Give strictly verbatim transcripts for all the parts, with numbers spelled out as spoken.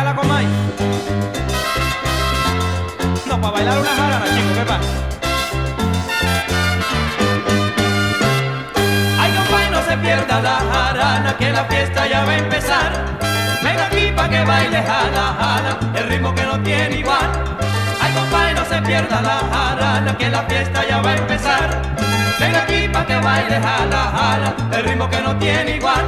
la Comay. No, para bailar una jarana, chicos, ¿qué pasa? Ay, compay, no se pierda la jarana, que la fiesta ya va a empezar. Ven aquí pa' que baile jala, jala, el ritmo que no tiene igual. Ay, compay, no se pierda la jarana, que la fiesta ya va a empezar. Ven aquí pa' que baile jala, jala, el ritmo que no tiene igual.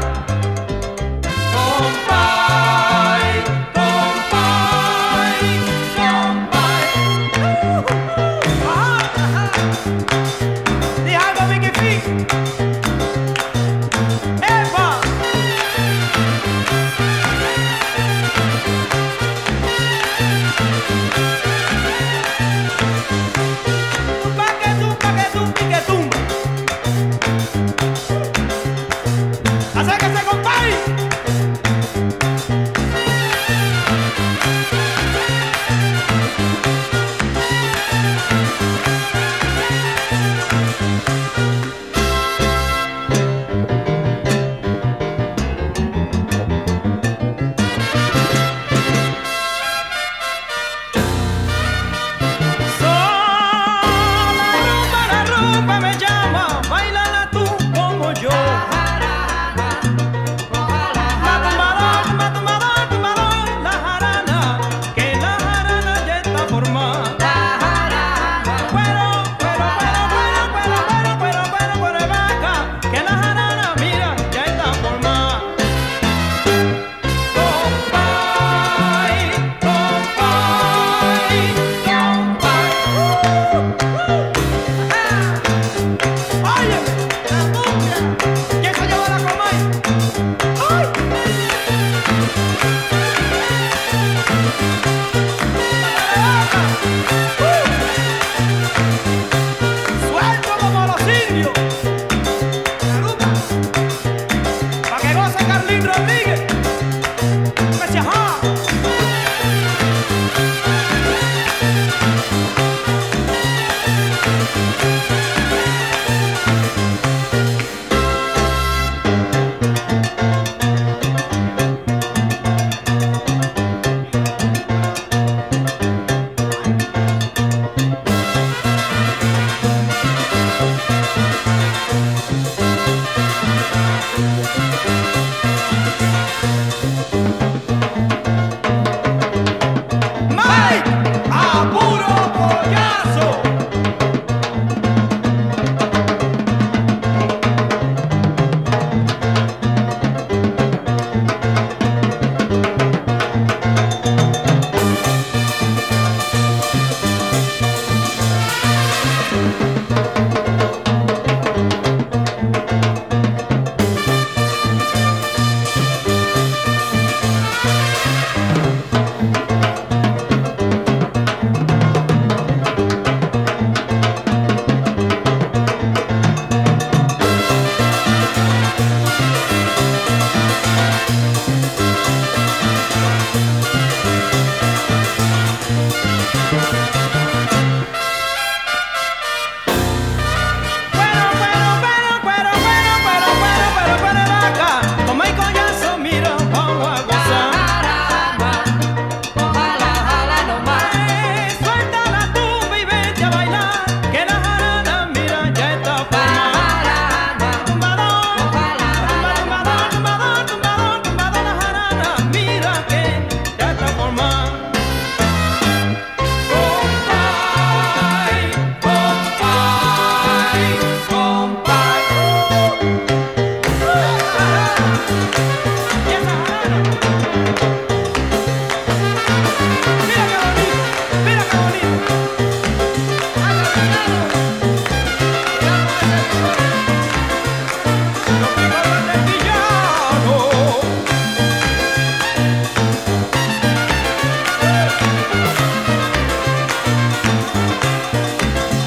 Compay, compay, compay. Uh, ah, ah. Di algo, Mickey Fix. ¡Epa! ¡Acérquese, compay!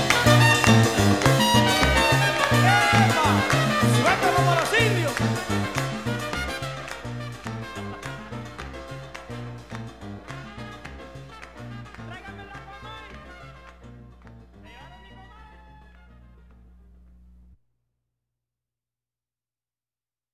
Suelta como los indios.